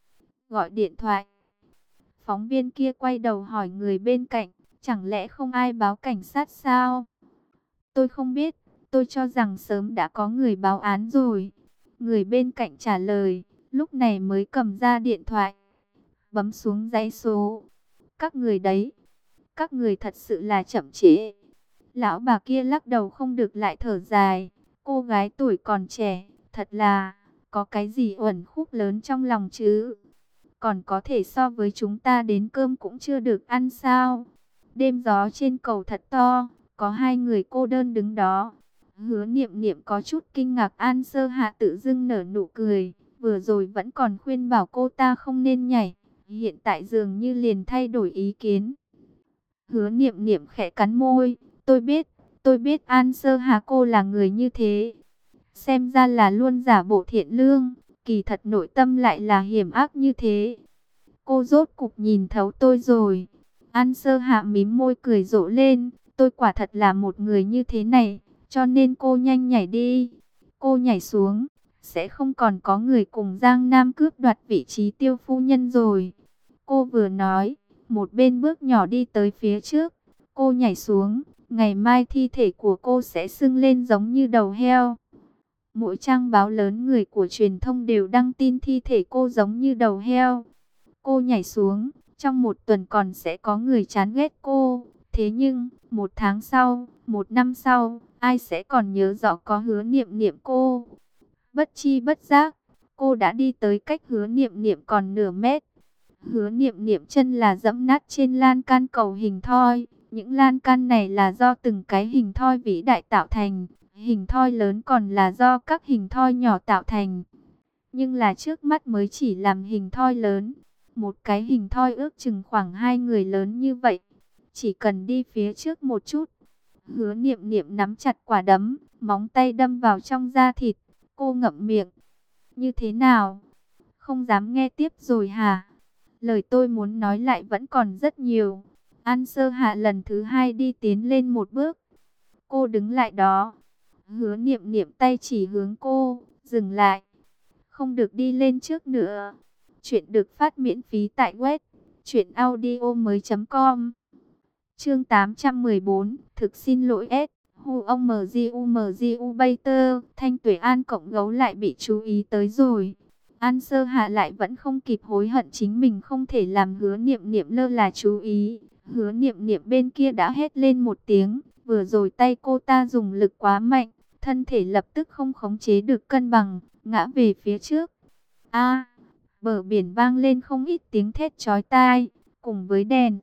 Gọi điện thoại. Phóng viên kia quay đầu hỏi người bên cạnh, chẳng lẽ không ai báo cảnh sát sao? Tôi không biết, tôi cho rằng sớm đã có người báo án rồi. Người bên cạnh trả lời, lúc này mới cầm ra điện thoại, bấm xuống dãy số. Các người đấy, các người thật sự là chậm trễ. Lão bà kia lắc đầu không được lại thở dài. Cô gái tuổi còn trẻ, thật là, có cái gì uẩn khúc lớn trong lòng chứ? Còn có thể so với chúng ta đến cơm cũng chưa được ăn sao? Đêm gió trên cầu thật to, có hai người cô đơn đứng đó. Hứa Niệm Niệm có chút kinh ngạc, An Sơ Hạ tự dưng nở nụ cười. Vừa rồi vẫn còn khuyên bảo cô ta không nên nhảy, hiện tại dường như liền thay đổi ý kiến. Hứa Niệm Niệm khẽ cắn môi, tôi biết An Sơ Hà cô là người như thế. Xem ra là luôn giả bộ thiện lương, kỳ thật nội tâm lại là hiểm ác như thế. Cô rốt cục nhìn thấu tôi rồi. An Sơ Hạ mím môi cười rộ lên, tôi quả thật là một người như thế này, cho nên cô nhanh nhảy đi. Cô nhảy xuống, sẽ không còn có người cùng Giang Nam cướp đoạt vị trí tiêu phu nhân rồi. Cô vừa nói, một bên bước nhỏ đi tới phía trước. Cô nhảy xuống, ngày mai thi thể của cô sẽ sưng lên giống như đầu heo. Mỗi trang báo lớn người của truyền thông đều đăng tin thi thể cô giống như đầu heo. Cô nhảy xuống, trong một tuần còn sẽ có người chán ghét cô. Thế nhưng, một tháng sau, một năm sau, ai sẽ còn nhớ rõ có Hứa Niệm Niệm cô? Bất chi bất giác, cô đã đi tới cách Hứa Niệm Niệm còn nửa mét. Hứa Niệm Niệm chân là dẫm nát trên lan can cầu hình thoi. Những lan can này là do từng cái hình thoi vĩ đại tạo thành. Hình thoi lớn còn là do các hình thoi nhỏ tạo thành. Nhưng là trước mắt mới chỉ làm hình thoi lớn. Một cái hình thoi ước chừng khoảng 2 người lớn như vậy. Chỉ cần đi phía trước một chút. Hứa Niệm Niệm nắm chặt quả đấm, móng tay đâm vào trong da thịt. Cô ngậm miệng. Như thế nào? Không dám nghe tiếp rồi hả? Lời tôi muốn nói lại vẫn còn rất nhiều. An Sơ Hạ lần thứ hai đi tiến lên một bước. Cô đứng lại đó. Hứa Niệm Niệm tay chỉ hướng cô, dừng lại. Không được đi lên trước nữa. Chuyện được phát miễn phí tại web Chuyện audio mới.com. Chương 814, thực xin lỗi S. Hu ông MGU Bater, Thanh Tuệ An cộng gấu lại bị chú ý tới rồi. An Sơ Hạ lại vẫn không kịp hối hận chính mình không thể làm Hứa Niệm Niệm lơ là chú ý. Hứa Niệm Niệm bên kia đã hét lên một tiếng, vừa rồi tay cô ta dùng lực quá mạnh, thân thể lập tức không khống chế được cân bằng, ngã về phía trước. A! Bờ biển vang lên không ít tiếng thét chói tai, cùng với đèn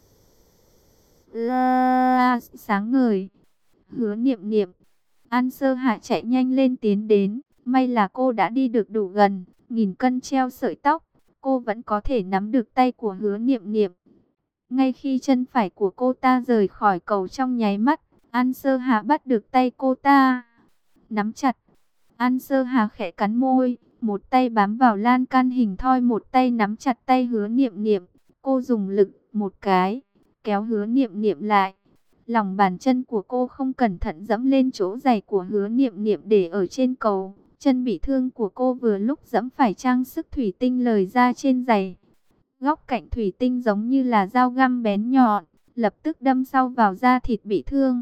sáng ngời. Hứa Niệm Niệm, An Sơ Hạ chạy nhanh lên tiến đến, may là cô đã đi được đủ gần, nghìn cân treo sợi tóc, cô vẫn có thể nắm được tay của Hứa Niệm Niệm. Ngay khi chân phải của cô ta rời khỏi cầu trong nháy mắt, An Sơ Hạ bắt được tay cô ta, nắm chặt. An Sơ Hà khẽ cắn môi, một tay bám vào lan can hình thoi, một tay nắm chặt tay Hứa Niệm Niệm. Cô dùng lực một cái, kéo Hứa Niệm Niệm lại. Lòng bàn chân của cô không cẩn thận dẫm lên chỗ giày của Hứa Niệm Niệm để ở trên cầu. Chân bị thương của cô vừa lúc dẫm phải trang sức thủy tinh lời ra trên giày. Góc cạnh thủy tinh giống như là dao găm bén nhọn, lập tức đâm sâu vào da thịt bị thương.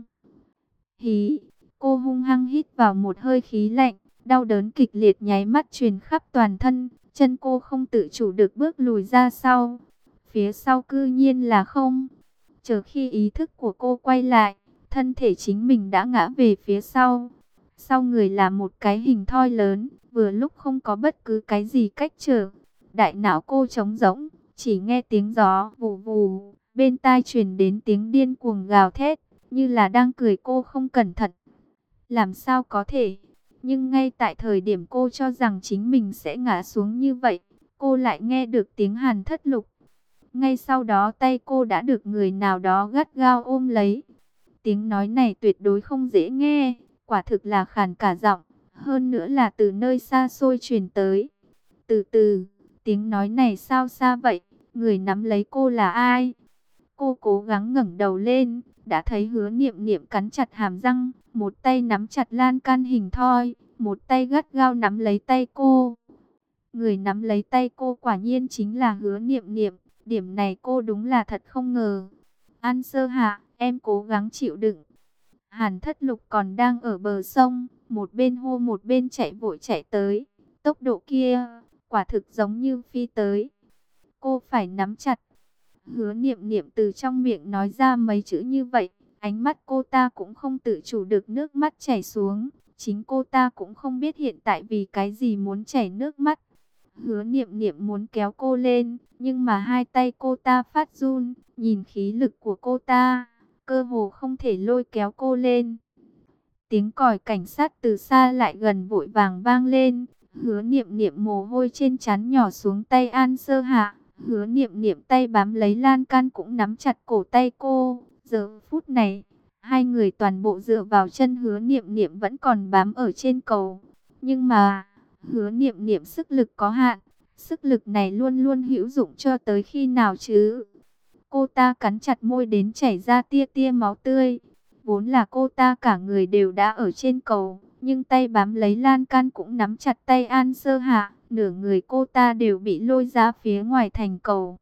Hí, cô hung hăng hít vào một hơi khí lạnh. Đau đớn kịch liệt nháy mắt truyền khắp toàn thân, chân cô không tự chủ được bước lùi ra sau. Phía sau cư nhiên là không. Chờ khi ý thức của cô quay lại, thân thể chính mình đã ngã về phía sau. Sau người là một cái hình thoi lớn, vừa lúc không có bất cứ cái gì cách trở. Đại não cô trống rỗng, chỉ nghe tiếng gió vù vù, bên tai truyền đến tiếng điên cuồng gào thét, như là đang cười cô không cẩn thận. Làm sao có thể? Nhưng ngay tại thời điểm cô cho rằng chính mình sẽ ngã xuống như vậy, cô lại nghe được tiếng Hàn Thất Lục. Ngay sau đó tay cô đã được người nào đó gắt gao ôm lấy. Tiếng nói này tuyệt đối không dễ nghe, quả thực là khàn cả giọng, hơn nữa là từ nơi xa xôi truyền tới. Từ từ, tiếng nói này sao xa vậy, người nắm lấy cô là ai? Cô cố gắng ngẩng đầu lên, đã thấy Hứa Niệm Niệm cắn chặt hàm răng, một tay nắm chặt lan can hình thoi, một tay gắt gao nắm lấy tay cô. Người nắm lấy tay cô quả nhiên chính là Hứa Niệm Niệm, điểm này cô đúng là thật không ngờ. An Sơ Hạ, em cố gắng chịu đựng. Hàn Thất Lục còn đang ở bờ sông, một bên hô một bên chạy vội chạy tới. Tốc độ kia, quả thực giống như phi tới. Cô phải nắm chặt. Hứa Niệm Niệm từ trong miệng nói ra mấy chữ như vậy, ánh mắt cô ta cũng không tự chủ được nước mắt chảy xuống. Chính cô ta cũng không biết hiện tại vì cái gì muốn chảy nước mắt. Hứa Niệm Niệm muốn kéo cô lên, nhưng mà hai tay cô ta phát run, nhìn khí lực của cô ta, cơ hồ không thể lôi kéo cô lên. Tiếng còi cảnh sát từ xa lại gần vội vàng vang lên. Hứa Niệm Niệm mồ hôi trên trán nhỏ xuống tay An Sơ Hạ. Hứa Niệm Niệm tay bám lấy lan can cũng nắm chặt cổ tay cô. Giờ phút này, hai người toàn bộ dựa vào chân Hứa Niệm Niệm vẫn còn bám ở trên cầu. Nhưng mà, Hứa Niệm Niệm sức lực có hạn. Sức lực này luôn luôn hữu dụng cho tới khi nào chứ? Cô ta cắn chặt môi đến chảy ra tia tia máu tươi. Vốn là cô ta cả người đều đã ở trên cầu, nhưng tay bám lấy lan can cũng nắm chặt tay An Sơ Hạ, nửa người cô ta đều bị lôi ra phía ngoài thành cầu.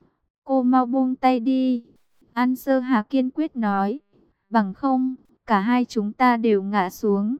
Cô mau buông tay đi, An Sơ Hạ kiên quyết nói, bằng không, cả hai chúng ta đều ngã xuống.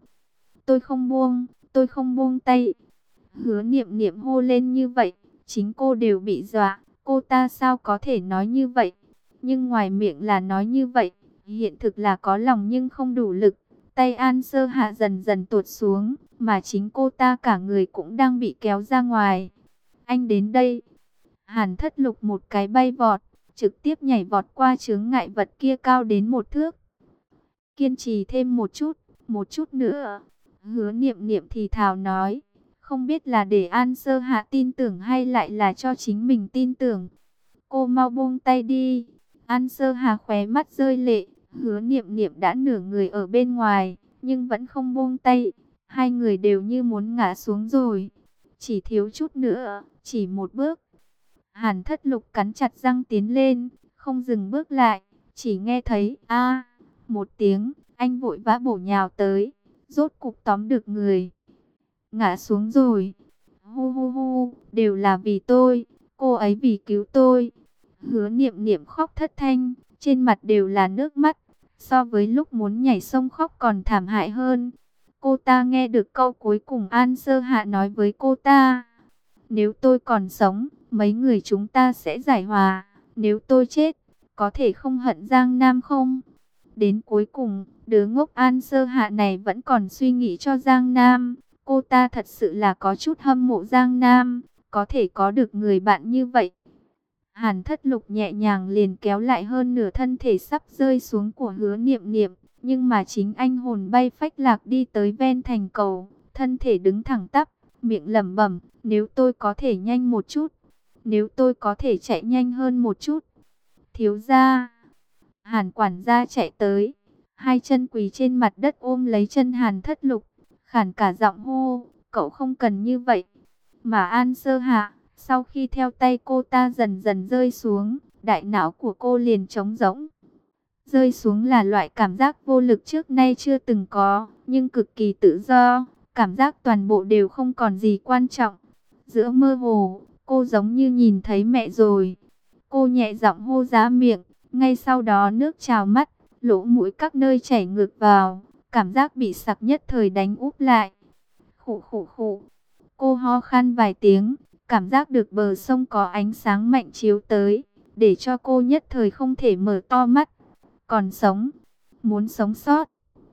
Tôi không buông tay. Hứa Niệm Niệm hô lên như vậy, chính cô đều bị dọa, cô ta sao có thể nói như vậy, nhưng ngoài miệng là nói như vậy. Hiện thực là có lòng nhưng không đủ lực. Tay An Sơ Hạ dần dần tuột xuống, mà chính cô ta cả người cũng đang bị kéo ra ngoài. Anh đến đây. Hàn Thất Lục một cái bay vọt, trực tiếp nhảy vọt qua chướng ngại vật kia cao đến 1 thước. Kiên trì thêm một chút nữa. Hứa Niệm Niệm thì thào nói, không biết là để An Sơ Hạ tin tưởng hay lại là cho chính mình tin tưởng. Cô mau buông tay đi. An Sơ Hà khóe mắt rơi lệ. Hứa Niệm Niệm đã nửa người ở bên ngoài, nhưng vẫn không buông tay. Hai người đều như muốn ngã xuống rồi. Chỉ thiếu chút nữa, chỉ một bước. Hàn Thất Lục cắn chặt răng tiến lên, không dừng bước lại. Chỉ nghe thấy a một tiếng, anh vội vã bổ nhào tới, rốt cục tóm được người. Ngã xuống rồi. Hu hu hu, đều là vì tôi, cô ấy vì cứu tôi. Hứa Niệm Niệm khóc thất thanh, trên mặt đều là nước mắt, so với lúc muốn nhảy sông khóc còn thảm hại hơn. Cô ta nghe được câu cuối cùng An Sơ Hạ nói với cô ta: nếu tôi còn sống, mấy người chúng ta sẽ giải hòa. Nếu tôi chết, có thể không hận Giang Nam không? Đến cuối cùng, đứa ngốc An Sơ Hạ này vẫn còn suy nghĩ cho Giang Nam. Cô ta thật sự là có chút hâm mộ Giang Nam, có thể có được người bạn như vậy. Hàn Thất Lục nhẹ nhàng liền kéo lại hơn nửa thân thể sắp rơi xuống của Hứa Niệm Niệm, nhưng mà chính anh hồn bay phách lạc đi tới ven thành cầu, thân thể đứng thẳng tắp, miệng lẩm bẩm: nếu tôi có thể nhanh một chút, nếu tôi có thể chạy nhanh hơn một chút. Thiếu gia. Hàn quản gia chạy tới, hai chân quỳ trên mặt đất ôm lấy chân Hàn Thất Lục, khản cả giọng hô: cậu không cần như vậy. Mà An Sơ Hạ, sau khi theo tay cô ta dần dần rơi xuống, đại não của cô liền trống rỗng. Rơi xuống là loại cảm giác vô lực trước nay chưa từng có, nhưng cực kỳ tự do, cảm giác toàn bộ đều không còn gì quan trọng. Giữa mơ hồ, cô giống như nhìn thấy mẹ rồi. Cô nhẹ giọng hô ra miệng, ngay sau đó nước trào mắt, lỗ mũi các nơi chảy ngược vào, cảm giác bị sặc nhất thời đánh úp lại. Khụ khụ khụ, cô ho khan vài tiếng, cảm giác được bờ sông có ánh sáng mạnh chiếu tới, để cho cô nhất thời không thể mở to mắt. Còn sống, muốn sống sót.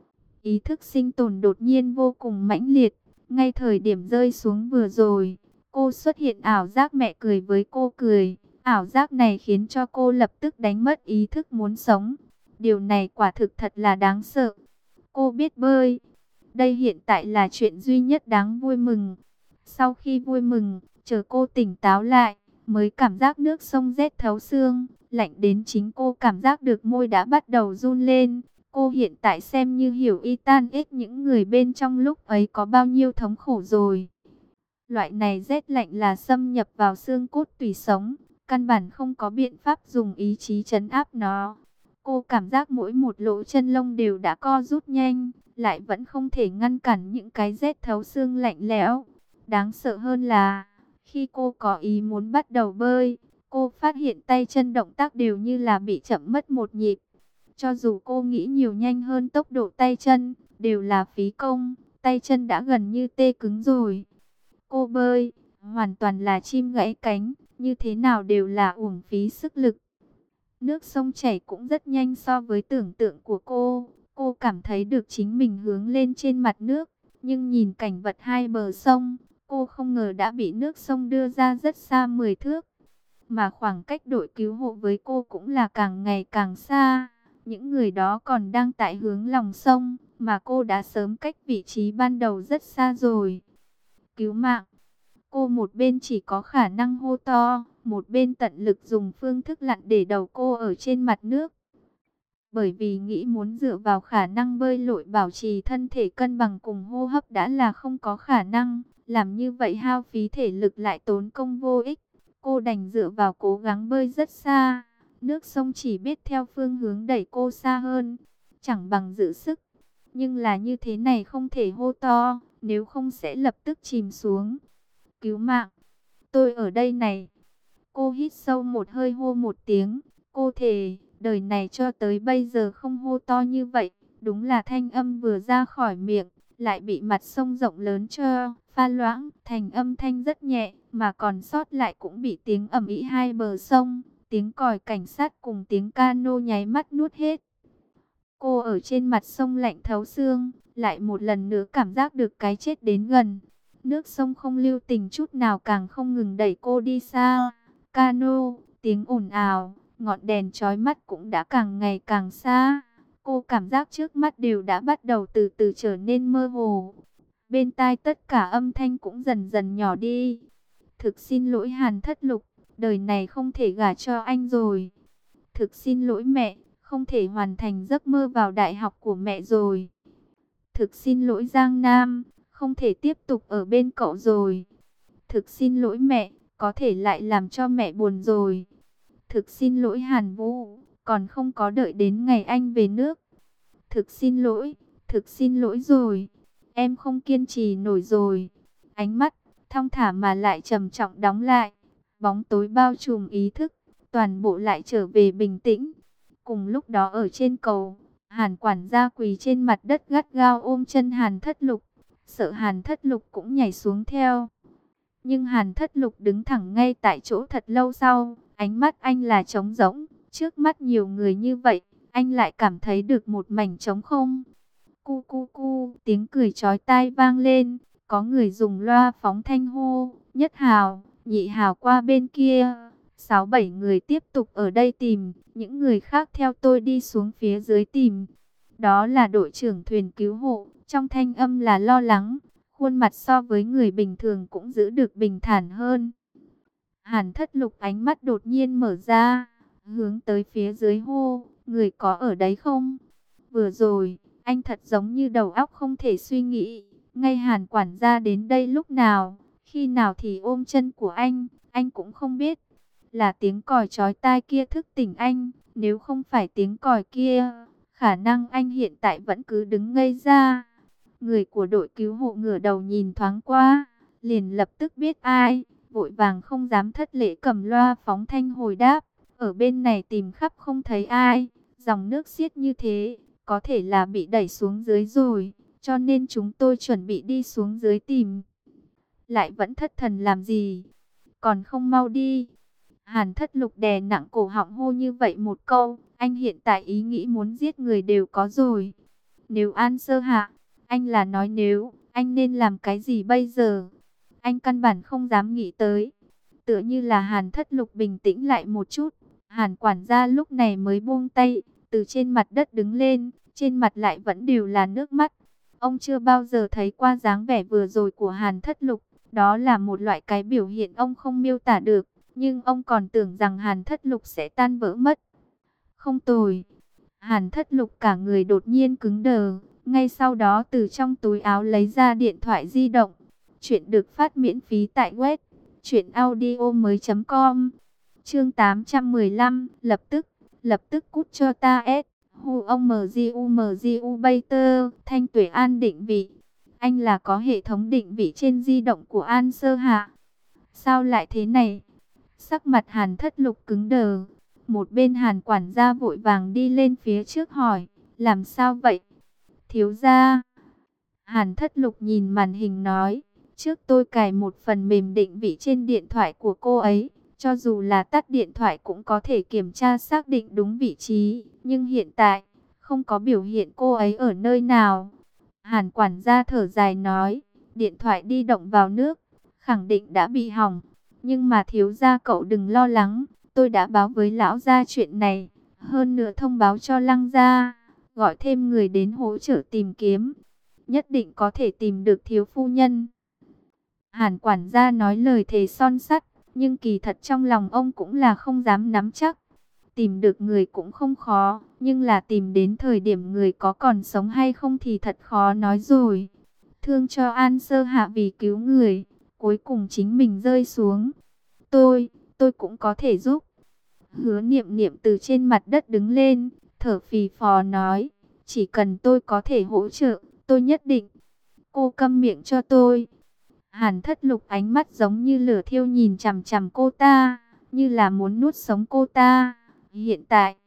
Ý thức sinh tồn đột nhiên vô cùng mãnh liệt, ngay thời điểm rơi xuống vừa rồi, cô xuất hiện ảo giác mẹ cười với cô cười. Ảo giác này khiến cho cô lập tức đánh mất ý thức muốn sống. Điều này quả thực thật là đáng sợ. Cô biết bơi. Đây hiện tại là chuyện duy nhất đáng vui mừng. Sau khi vui mừng, chờ cô tỉnh táo lại, mới cảm giác nước sông rét thấu xương, lạnh đến chính cô cảm giác được môi đã bắt đầu run lên. Cô hiện tại xem như hiểu y tan ích những người bên trong lúc ấy có bao nhiêu thống khổ rồi. Loại này rét lạnh là xâm nhập vào xương cốt tủy sống, căn bản không có biện pháp dùng ý chí trấn áp nó. Cô cảm giác mỗi một lỗ chân lông đều đã co rút nhanh, lại vẫn không thể ngăn cản những cái rét thấu xương lạnh lẽo. Đáng sợ hơn là, khi cô có ý muốn bắt đầu bơi, cô phát hiện tay chân động tác đều như là bị chậm mất một nhịp. Cho dù cô nghĩ nhiều nhanh hơn tốc độ tay chân, đều là phí công, tay chân đã gần như tê cứng rồi. Cô bơi, hoàn toàn là chim gãy cánh, như thế nào đều là uổng phí sức lực. Nước sông chảy cũng rất nhanh so với tưởng tượng của cô. Cô cảm thấy được chính mình hướng lên trên mặt nước, nhưng nhìn cảnh vật hai bờ sông, cô không ngờ đã bị nước sông đưa ra rất xa 10 thước. Mà khoảng cách đội cứu hộ với cô cũng là càng ngày càng xa. Những người đó còn đang tại hướng lòng sông, mà cô đã sớm cách vị trí ban đầu rất xa rồi. Cứu mạng! Cô một bên chỉ có khả năng hô to, một bên tận lực dùng phương thức lặn để đầu cô ở trên mặt nước. Bởi vì nghĩ muốn dựa vào khả năng bơi lội bảo trì thân thể cân bằng cùng hô hấp đã là không có khả năng, làm như vậy hao phí thể lực lại tốn công vô ích. Cô đành dựa vào cố gắng bơi rất xa, nước sông chỉ biết theo phương hướng đẩy cô xa hơn, chẳng bằng giữ sức. Nhưng là như thế này không thể hô to, nếu không sẽ lập tức chìm xuống. Cứu mạng! Tôi ở đây này! Cô hít sâu một hơi hô một tiếng. Cô thề, đời này cho tới bây giờ không hô to như vậy. Đúng là thanh âm vừa ra khỏi miệng, lại bị mặt sông rộng lớn cho pha loãng thành âm thanh rất nhẹ, mà còn sót lại cũng bị tiếng ầm ĩ hai bờ sông, tiếng còi cảnh sát cùng tiếng cano nháy mắt nuốt hết. Cô ở trên mặt sông lạnh thấu xương, lại một lần nữa cảm giác được cái chết đến gần. Nước sông không lưu tình chút nào, càng không ngừng đẩy cô đi xa. Cano, tiếng ồn ào, ngọn đèn chói mắt cũng đã càng ngày càng xa. Cô cảm giác trước mắt đều đã bắt đầu từ từ trở nên mơ hồ. Bên tai tất cả âm thanh cũng dần dần nhỏ đi. Thực xin lỗi Hàn Thất Lục, đời này không thể gả cho anh rồi. Thực xin lỗi mẹ, không thể hoàn thành giấc mơ vào đại học của mẹ rồi. Thực xin lỗi Giang Nam, không thể tiếp tục ở bên cậu rồi. Thực xin lỗi mẹ, có thể lại làm cho mẹ buồn rồi. Thực xin lỗi Hàn Vũ, còn không có đợi đến ngày anh về nước. Thực xin lỗi rồi. Em không kiên trì nổi rồi. Ánh mắt thong thả mà lại trầm trọng đóng lại. Bóng tối bao trùm ý thức. toàn bộ lại trở về bình tĩnh. Cùng lúc đó ở trên cầu, Hàn quản gia quỳ trên mặt đất gắt gao ôm chân Hàn Thất Lục, sợ Hàn Thất Lục cũng nhảy xuống theo. Nhưng Hàn Thất Lục đứng thẳng ngay tại chỗ thật lâu sau, ánh mắt anh là trống rỗng, trước mắt nhiều người như vậy, anh lại cảm thấy được một mảnh trống không. Cu cu cu, tiếng cười chói tai vang lên, có người dùng loa phóng thanh hô, nhất hào, nhị hào qua bên kia. 6-7 người tiếp tục ở đây tìm, những người khác theo tôi đi xuống phía dưới tìm. Đó là đội trưởng thuyền cứu hộ, trong thanh âm là lo lắng, khuôn mặt so với người bình thường cũng giữ được bình thản hơn. Hàn Thất Lục ánh mắt đột nhiên mở ra, hướng tới phía dưới hô, người có ở đấy không? Vừa rồi, anh thật giống như đầu óc không thể suy nghĩ, ngay Hàn quản gia đến đây lúc nào, khi nào thì ôm chân của anh cũng không biết. Là tiếng còi chói tai kia thức tỉnh anh, nếu không phải tiếng còi kia, khả năng anh hiện tại vẫn cứ đứng ngây ra. Người của đội cứu hộ ngửa đầu nhìn thoáng qua, liền lập tức biết ai, vội vàng không dám thất lễ cầm loa phóng thanh hồi đáp, ở bên này tìm khắp không thấy ai, dòng nước xiết như thế, có thể là bị đẩy xuống dưới rồi, cho nên chúng tôi chuẩn bị đi xuống dưới tìm. Lại vẫn thất thần làm gì, còn không mau đi. Hàn Thất Lục đè nặng cổ họng hô như vậy một câu, anh hiện tại ý nghĩ muốn giết người đều có rồi. Nếu An Sơ Hạ, anh là nói nếu, anh nên làm cái gì bây giờ? Anh căn bản không dám nghĩ tới. Tựa như là Hàn Thất Lục bình tĩnh lại một chút, Hàn quản gia lúc này mới buông tay, từ trên mặt đất đứng lên, trên mặt lại vẫn đều là nước mắt. Ông chưa bao giờ thấy qua dáng vẻ vừa rồi của Hàn Thất Lục, đó là một loại cái biểu hiện ông không miêu tả được. Nhưng ông còn tưởng rằng Hàn Thất Lục sẽ tan vỡ mất. Không tồi. Hàn Thất Lục cả người đột nhiên cứng đờ. Ngay sau đó từ trong túi áo lấy ra điện thoại di động. Chuyện được phát miễn phí tại web truyệnaudiomoi.com. Chương 815. Lập tức cút cho ta S. Hu ông MGU Bater. Thanh Tuệ An định vị. Anh là có hệ thống định vị trên di động của An Sơ Hạ. Sao lại thế này? Sắc mặt Hàn Thất Lục cứng đờ. Một bên Hàn quản gia vội vàng đi lên phía trước hỏi, làm sao vậy? Thiếu gia. Hàn Thất Lục nhìn màn hình nói, trước tôi cài một phần mềm định vị trên điện thoại của cô ấy. Cho dù là tắt điện thoại cũng có thể kiểm tra xác định đúng vị trí. Nhưng hiện tại, không có biểu hiện cô ấy ở nơi nào. Hàn quản gia thở dài nói, điện thoại đi động vào nước, khẳng định đã bị hỏng. Nhưng mà thiếu gia cậu đừng lo lắng, tôi đã báo với lão gia chuyện này, hơn nữa thông báo cho Lăng gia, gọi thêm người đến hỗ trợ tìm kiếm, nhất định có thể tìm được thiếu phu nhân. Hàn quản gia nói lời thề son sắt, nhưng kỳ thật trong lòng ông cũng là không dám nắm chắc. Tìm được người cũng không khó, nhưng là tìm đến thời điểm người có còn sống hay không thì thật khó nói rồi. Thương cho An Sơ Hạ vì cứu người, cuối cùng chính mình rơi xuống. Tôi cũng có thể giúp. Hứa Niệm Niệm từ trên mặt đất đứng lên, thở phì phò nói, chỉ cần tôi có thể hỗ trợ, tôi nhất định. Cô câm miệng cho tôi. Hàn Thất Lục ánh mắt giống như lửa thiêu nhìn chằm chằm cô ta, như là muốn nuốt sống cô ta. Hiện tại,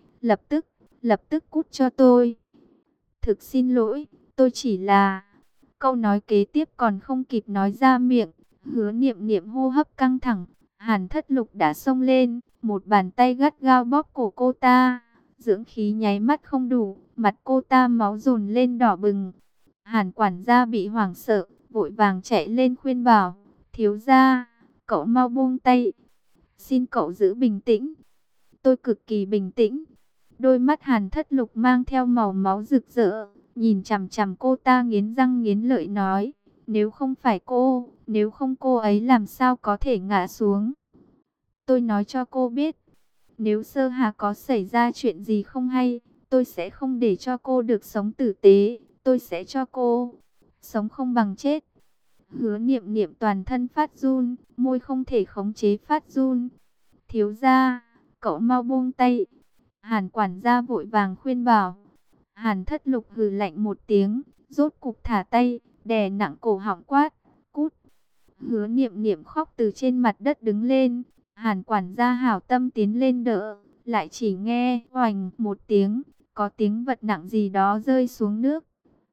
lập tức cút cho tôi. Thực xin lỗi, tôi chỉ là... Câu nói kế tiếp còn không kịp nói ra miệng, Hứa Niệm Niệm hô hấp căng thẳng, Hàn Thất Lục đã xông lên, một bàn tay gắt gao bóp cổ cô ta, dưỡng khí nháy mắt không đủ, mặt cô ta máu dồn lên đỏ bừng. Hàn quản gia bị hoảng sợ, vội vàng chạy lên khuyên bảo, thiếu gia, cậu mau buông tay, xin cậu giữ bình tĩnh. Tôi cực kỳ bình tĩnh. Đôi mắt Hàn Thất Lục mang theo màu máu rực rỡ, nhìn chằm chằm cô ta nghiến răng nghiến lợi nói, nếu không phải cô, nếu không cô ấy làm sao có thể ngã xuống. Tôi nói cho cô biết, nếu Sơ Hà có xảy ra chuyện gì không hay, tôi sẽ không để cho cô được sống tử tế, tôi sẽ cho cô sống không bằng chết. Hứa Niệm Niệm toàn thân phát run, môi không thể khống chế phát run. Thiếu gia, cậu mau buông tay. Hàn quản gia vội vàng khuyên bảo. Hàn Thất Lục hừ lạnh một tiếng, rốt cục thả tay, đè nặng cổ họng quát, cút. Hứa Niệm Niệm khóc từ trên mặt đất đứng lên. Hàn quản gia hảo tâm tiến lên đỡ, lại chỉ nghe oành một tiếng, có tiếng vật nặng gì đó rơi xuống nước.